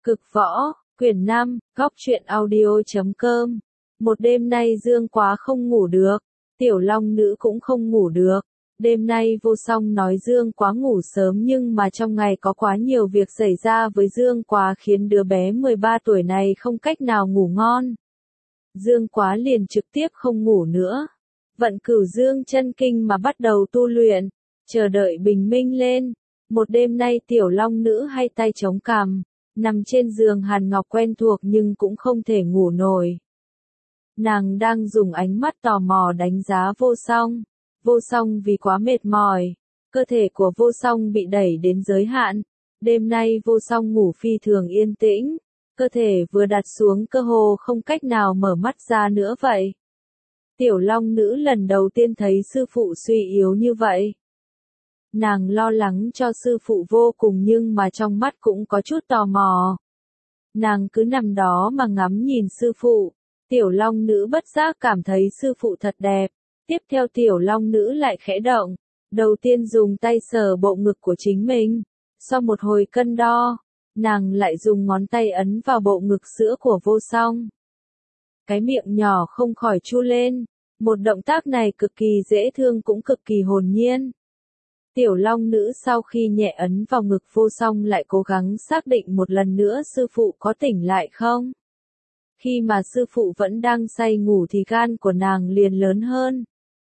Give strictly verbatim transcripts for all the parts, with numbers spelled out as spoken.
Cực võ, quyển năm, góc truyện audio chấm com. Một đêm nay Dương Quá không ngủ được, Tiểu Long Nữ cũng không ngủ được. Đêm nay Vô Song nói Dương Quá ngủ sớm nhưng mà trong ngày có quá nhiều việc xảy ra với Dương Quá khiến đứa bé mười ba tuổi này không cách nào ngủ ngon. Dương Quá liền trực tiếp không ngủ nữa. Vận Cửu Dương chân kinh mà bắt đầu tu luyện, chờ đợi bình minh lên. Một đêm nay Tiểu Long Nữ hai tay chống cằm, nằm trên giường hàn ngọc quen thuộc nhưng cũng không thể ngủ nổi. Nàng đang dùng ánh mắt tò mò đánh giá Vô Song. Vô Song vì quá mệt mỏi, cơ thể của Vô Song bị đẩy đến giới hạn. Đêm nay Vô Song ngủ phi thường yên tĩnh, cơ thể vừa đặt xuống cơ hồ không cách nào mở mắt ra nữa vậy. Tiểu Long Nữ lần đầu tiên thấy sư phụ suy yếu như vậy. Nàng lo lắng cho sư phụ vô cùng nhưng mà trong mắt cũng có chút tò mò. Nàng cứ nằm đó mà ngắm nhìn sư phụ. Tiểu Long Nữ bất giác cảm thấy sư phụ thật đẹp. Tiếp theo Tiểu Long Nữ lại khẽ động. Đầu tiên dùng tay sờ bộ ngực của chính mình. Sau một hồi cân đo, nàng lại dùng ngón tay ấn vào bộ ngực sữa của Vô Song. Cái miệng nhỏ không khỏi chu lên. Một động tác này cực kỳ dễ thương cũng cực kỳ hồn nhiên. Tiểu Long Nữ sau khi nhẹ ấn vào ngực Vô Song lại cố gắng xác định một lần nữa sư phụ có tỉnh lại không. Khi mà sư phụ vẫn đang say ngủ thì gan của nàng liền lớn hơn.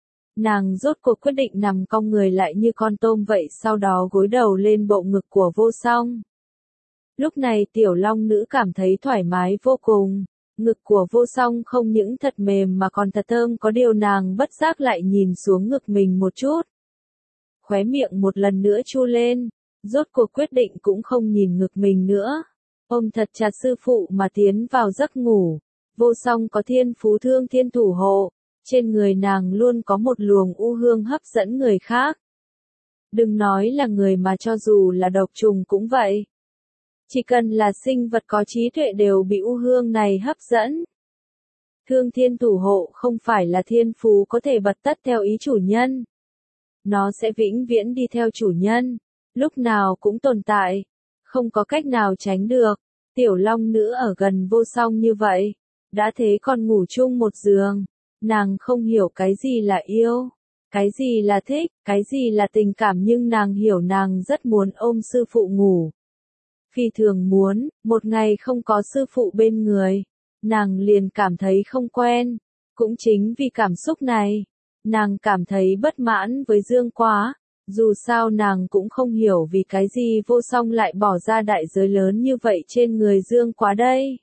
Nàng rốt cuộc quyết định nằm cong người lại như con tôm vậy, sau đó gối đầu lên bộ ngực của Vô Song. Lúc này Tiểu Long Nữ cảm thấy thoải mái vô cùng. Ngực của Vô Song không những thật mềm mà còn thật thơm, có điều nàng bất giác lại nhìn xuống ngực mình một chút. Khóe miệng một lần nữa chu lên, rốt cuộc quyết định cũng không nhìn ngực mình nữa. Ôm thật chặt sư phụ mà tiến vào giấc ngủ. Vô Song có thiên phú Thương Thiên thủ hộ, trên người nàng luôn có một luồng u hương hấp dẫn người khác. Đừng nói là người mà cho dù là độc trùng cũng vậy. Chỉ cần là sinh vật có trí tuệ đều bị u hương này hấp dẫn. Thương Thiên thủ hộ không phải là thiên phú có thể bật tất theo ý chủ nhân. Nó sẽ vĩnh viễn đi theo chủ nhân, lúc nào cũng tồn tại, không có cách nào tránh được. Tiểu Long Nữ ở gần Vô Song như vậy, đã thế còn ngủ chung một giường, nàng không hiểu cái gì là yêu, cái gì là thích, cái gì là tình cảm, nhưng nàng hiểu nàng rất muốn ôm sư phụ ngủ. Phi thường muốn, một ngày không có sư phụ bên người, nàng liền cảm thấy không quen, cũng chính vì cảm xúc này. Nàng cảm thấy bất mãn với Dương Quá, dù sao nàng cũng không hiểu vì cái gì Vô Song lại bỏ ra đại giới lớn như vậy trên người Dương Quá đây.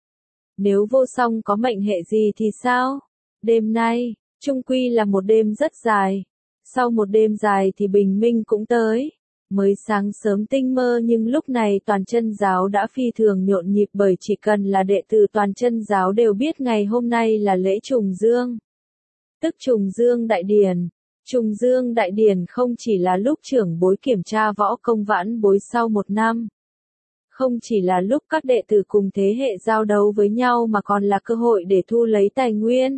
Nếu Vô Song có mệnh hệ gì thì sao? Đêm nay, chung quy là một đêm rất dài. Sau một đêm dài thì bình minh cũng tới. Mới sáng sớm tinh mơ nhưng lúc này Toàn Chân Giáo đã phi thường nhộn nhịp, bởi chỉ cần là đệ tử Toàn Chân Giáo đều biết ngày hôm nay là lễ trùng dương. Tức trùng dương đại điển. Trùng dương đại điển không chỉ là lúc trưởng bối kiểm tra võ công vãn bối sau một năm. Không chỉ là lúc các đệ tử cùng thế hệ giao đấu với nhau mà còn là cơ hội để thu lấy tài nguyên.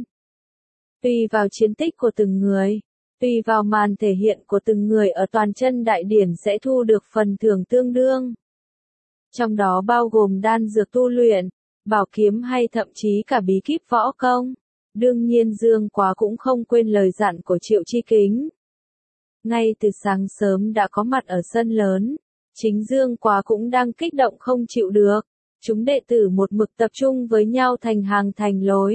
Tùy vào chiến tích của từng người, tùy vào màn thể hiện của từng người ở Toàn Chân đại điển sẽ thu được phần thưởng tương đương. Trong đó bao gồm đan dược tu luyện, bảo kiếm hay thậm chí cả bí kíp võ công. Đương nhiên Dương Quá cũng không quên lời dặn của Triệu Chi Kính. Ngay từ sáng sớm đã có mặt ở sân lớn, chính Dương Quá cũng đang kích động không chịu được. Chúng đệ tử một mực tập trung với nhau thành hàng thành lối.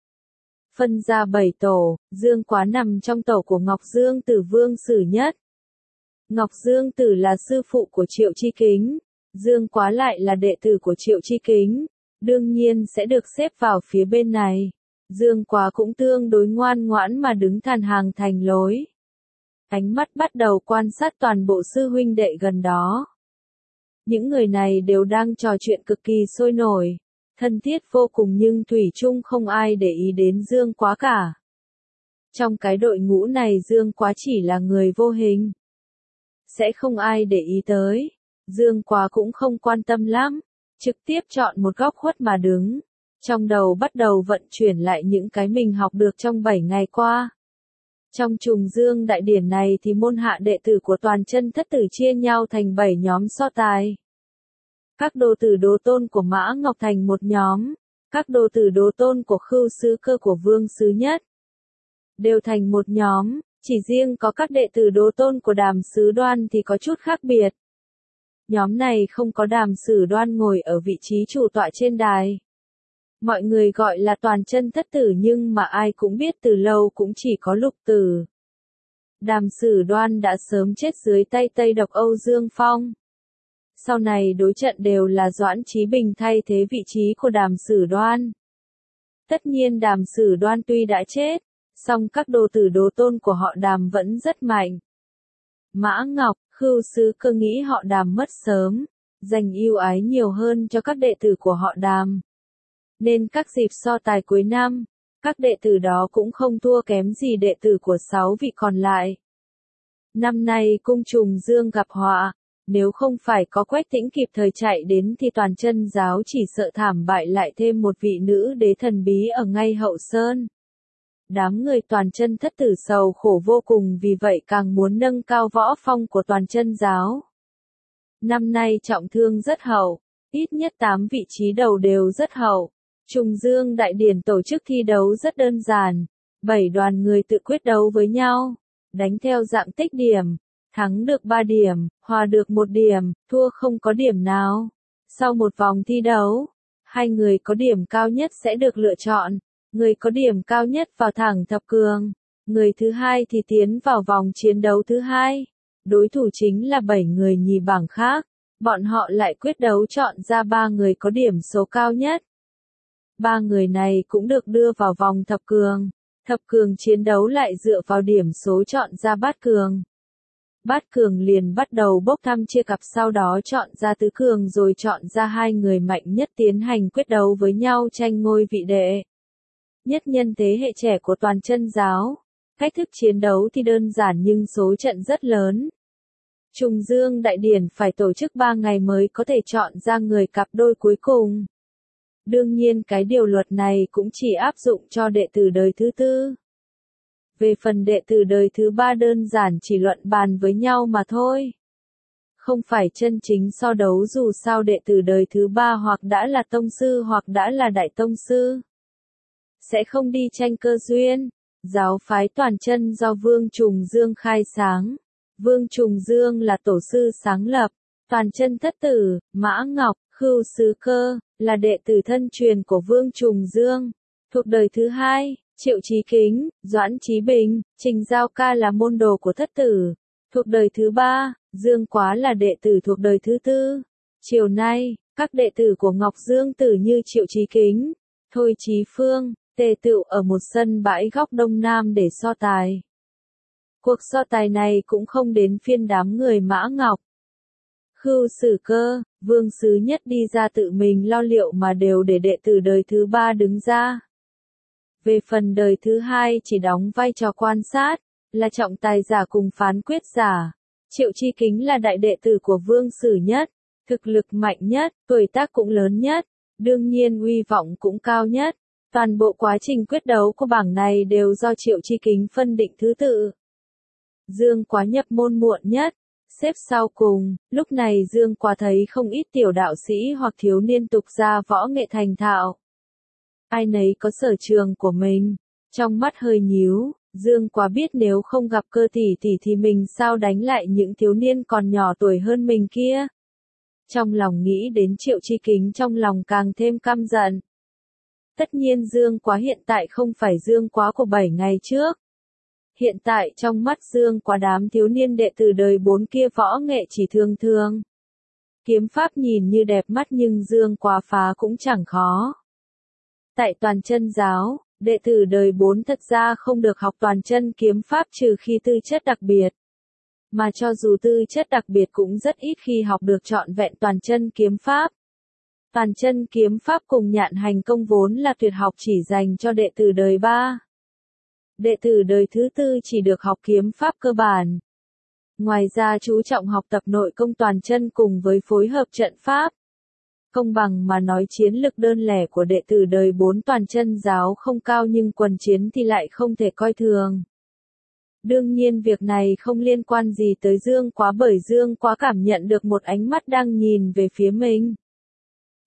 Phân ra bảy tổ, Dương Quá nằm trong tổ của Ngọc Dương Tử Vương Sử Nhất. Ngọc Dương Tử là sư phụ của Triệu Chi Kính, Dương Quá lại là đệ tử của Triệu Chi Kính, đương nhiên sẽ được xếp vào phía bên này. Dương Quá cũng tương đối ngoan ngoãn mà đứng thành hàng thành lối. Ánh mắt bắt đầu quan sát toàn bộ sư huynh đệ gần đó. Những người này đều đang trò chuyện cực kỳ sôi nổi, thân thiết vô cùng nhưng thủy chung không ai để ý đến Dương Quá cả. Trong cái đội ngũ này Dương Quá chỉ là người vô hình. Sẽ không ai để ý tới. Dương Quá cũng không quan tâm lắm, trực tiếp chọn một góc khuất mà đứng. Trong đầu bắt đầu vận chuyển lại những cái mình học được trong bảy ngày qua. Trong trùng dương đại điển này thì môn hạ đệ tử của Toàn Chân Thất Tử chia nhau thành bảy nhóm so tài. Các đồ tử đồ tôn của Mã Ngọc thành một nhóm, các đồ tử đồ tôn của Khưu Sứ Cơ của Vương Sứ Nhất đều thành một nhóm, chỉ riêng có các đệ tử đồ tôn của Đàm Sứ Đoan thì có chút khác biệt. Nhóm này không có Đàm Sử Đoan ngồi ở vị trí chủ tọa trên đài. Mọi người gọi là toàn chân thất tử nhưng mà ai cũng biết từ lâu cũng chỉ có lục tử. Đàm Sử Đoan đã sớm chết dưới tay Tây Độc Âu Dương Phong. Sau này đối trận đều là Doãn Chí Bình thay thế vị trí của Đàm Sử Đoan. Tất nhiên Đàm Sử Đoan tuy đã chết, song các đồ tử đồ tôn của họ Đàm vẫn rất mạnh. Mã Ngọc, Khưu Sứ Cơ nghĩ họ Đàm mất sớm, dành ưu ái nhiều hơn cho các đệ tử của họ Đàm. Nên các dịp so tài cuối năm, các đệ tử đó cũng không thua kém gì đệ tử của sáu vị còn lại. Năm nay cung trùng dương gặp họa, nếu không phải có Quách Tĩnh kịp thời chạy đến thì toàn chân giáo chỉ sợ thảm bại lại thêm một vị nữ đế thần bí ở ngay hậu sơn. Đám người toàn chân thất tử sầu khổ vô cùng vì vậy càng muốn nâng cao võ phong của toàn chân giáo. Năm nay trọng thương rất hậu, ít nhất tám vị trí đầu đều rất hậu. Trùng Dương Đại Điển tổ chức thi đấu rất đơn giản, bảy đoàn người tự quyết đấu với nhau, đánh theo dạng tích điểm, thắng được ba điểm, hòa được một điểm, thua không có điểm nào. Sau một vòng thi đấu, hai người có điểm cao nhất sẽ được lựa chọn, người có điểm cao nhất vào thẳng thập cường, người thứ hai thì tiến vào vòng chiến đấu thứ hai. Đối thủ chính là bảy người nhì bảng khác, bọn họ lại quyết đấu chọn ra ba người có điểm số cao nhất. Ba người này cũng được đưa vào vòng thập cường. Thập cường chiến đấu lại dựa vào điểm số chọn ra bát cường. Bát cường liền bắt đầu bốc thăm chia cặp sau đó chọn ra tứ cường rồi chọn ra hai người mạnh nhất tiến hành quyết đấu với nhau tranh ngôi vị đệ nhất nhân thế hệ trẻ của toàn chân giáo. Cách thức chiến đấu thì đơn giản nhưng số trận rất lớn. Trùng Dương Đại Điển phải tổ chức ba ngày mới có thể chọn ra người cặp đôi cuối cùng. Đương nhiên cái điều luật này cũng chỉ áp dụng cho đệ tử đời thứ tư. Về phần đệ tử đời thứ ba đơn giản chỉ luận bàn với nhau mà thôi. Không phải chân chính so đấu dù sao đệ tử đời thứ ba hoặc đã là tông sư hoặc đã là đại tông sư. Sẽ không đi tranh cơ duyên. Giáo phái toàn chân do Vương Trùng Dương khai sáng. Vương Trùng Dương là tổ sư sáng lập. Toàn chân thất tử, Mã Ngọc, Khưu Sứ Cơ, là đệ tử thân truyền của Vương Trùng Dương. Thuộc đời thứ hai, Triệu Chí Kính, Doãn Chí Bình, Trình Giao Ca là môn đồ của thất tử. Thuộc đời thứ ba, Dương Quá là đệ tử thuộc đời thứ tư. Chiều nay, các đệ tử của Ngọc Dương Tử như Triệu Chí Kính, Thôi Chí Phương, tề tựu ở một sân bãi góc đông nam để so tài. Cuộc so tài này cũng không đến phiên đám người Mã Ngọc. Khưu Sứ Cơ, Vương Sứ Nhất đi ra tự mình lo liệu mà đều để đệ tử đời thứ ba đứng ra. Về phần đời thứ hai chỉ đóng vai trò quan sát, là trọng tài giả cùng phán quyết giả. Triệu Chí Kính là đại đệ tử của Vương Sứ Nhất, thực lực mạnh nhất, tuổi tác cũng lớn nhất, đương nhiên uy vọng cũng cao nhất. Toàn bộ quá trình quyết đấu của bảng này đều do Triệu Chí Kính phân định thứ tự. Dương Quá nhập môn muộn nhất, xếp sau cùng. Lúc này Dương Quá thấy không ít tiểu đạo sĩ hoặc thiếu niên tục ra võ nghệ thành thạo. Ai nấy có sở trường của mình. Trong mắt hơi nhíu, Dương Quá biết nếu không gặp Cơ tỷ tỷ thì mình sao đánh lại những thiếu niên còn nhỏ tuổi hơn mình kia. Trong lòng nghĩ đến Triệu Chí Kính trong lòng càng thêm căm giận. Tất nhiên Dương Quá hiện tại không phải Dương Quá của bảy ngày trước. Hiện tại trong mắt Dương Quá đám thiếu niên đệ tử đời bốn kia võ nghệ chỉ thường thường. Kiếm pháp nhìn như đẹp mắt nhưng Dương Quá phá cũng chẳng khó. Tại toàn chân giáo, đệ tử đời bốn thật ra không được học toàn chân kiếm pháp trừ khi tư chất đặc biệt. Mà cho dù tư chất đặc biệt cũng rất ít khi học được trọn vẹn toàn chân kiếm pháp. Toàn chân kiếm pháp cùng nhạn hành công vốn là tuyệt học chỉ dành cho đệ tử đời ba. Đệ tử đời thứ tư chỉ được học kiếm pháp cơ bản. Ngoài ra chú trọng học tập nội công toàn chân cùng với phối hợp trận pháp. Công bằng mà nói chiến lực đơn lẻ của đệ tử đời bốn toàn chân giáo không cao nhưng quần chiến thì lại không thể coi thường. Đương nhiên việc này không liên quan gì tới Dương Quá bởi Dương Quá cảm nhận được một ánh mắt đang nhìn về phía mình.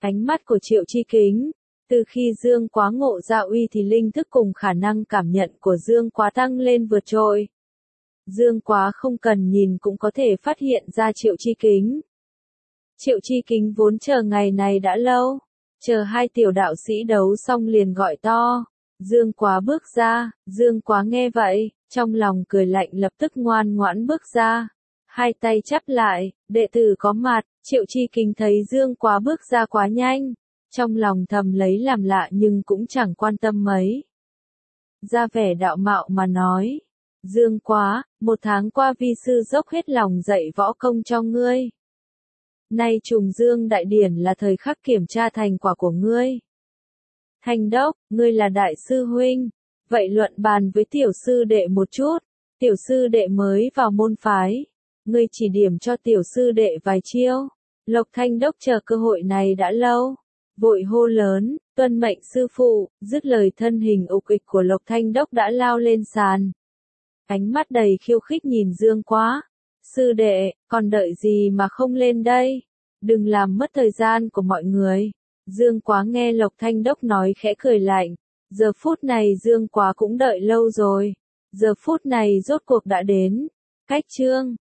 Ánh mắt của Triệu Chi Kính. Từ khi Dương Quá ngộ ra uy thì linh thức cùng khả năng cảm nhận của Dương Quá tăng lên vượt trội. Dương Quá không cần nhìn cũng có thể phát hiện ra Triệu Chi Kính. Triệu Chi Kính vốn chờ ngày này đã lâu, chờ hai tiểu đạo sĩ đấu xong liền gọi to. Dương Quá bước ra, Dương Quá nghe vậy, trong lòng cười lạnh lập tức ngoan ngoãn bước ra. Hai tay chắp lại, đệ tử có mặt, Triệu Chi Kính thấy Dương Quá bước ra quá nhanh. Trong lòng thầm lấy làm lạ nhưng cũng chẳng quan tâm mấy. Ra vẻ đạo mạo mà nói. Dương Quá, một tháng qua vi sư dốc hết lòng dạy võ công cho ngươi. Nay trùng dương đại điển là thời khắc kiểm tra thành quả của ngươi. Thanh đốc, ngươi là đại sư huynh. Vậy luận bàn với tiểu sư đệ một chút. Tiểu sư đệ mới vào môn phái. Ngươi chỉ điểm cho tiểu sư đệ vài chiêu. Lộc Thanh đốc chờ cơ hội này đã lâu. Vội hô lớn, tuân mệnh sư phụ, dứt lời thân hình ục ịch của Lộc Thanh đốc đã lao lên sàn. Ánh mắt đầy khiêu khích nhìn Dương Quá. Sư đệ, còn đợi gì mà không lên đây? Đừng làm mất thời gian của mọi người. Dương Quá nghe Lộc Thanh đốc nói khẽ cười lạnh. Giờ phút này Dương Quá cũng đợi lâu rồi. Giờ phút này rốt cuộc đã đến. Cách chương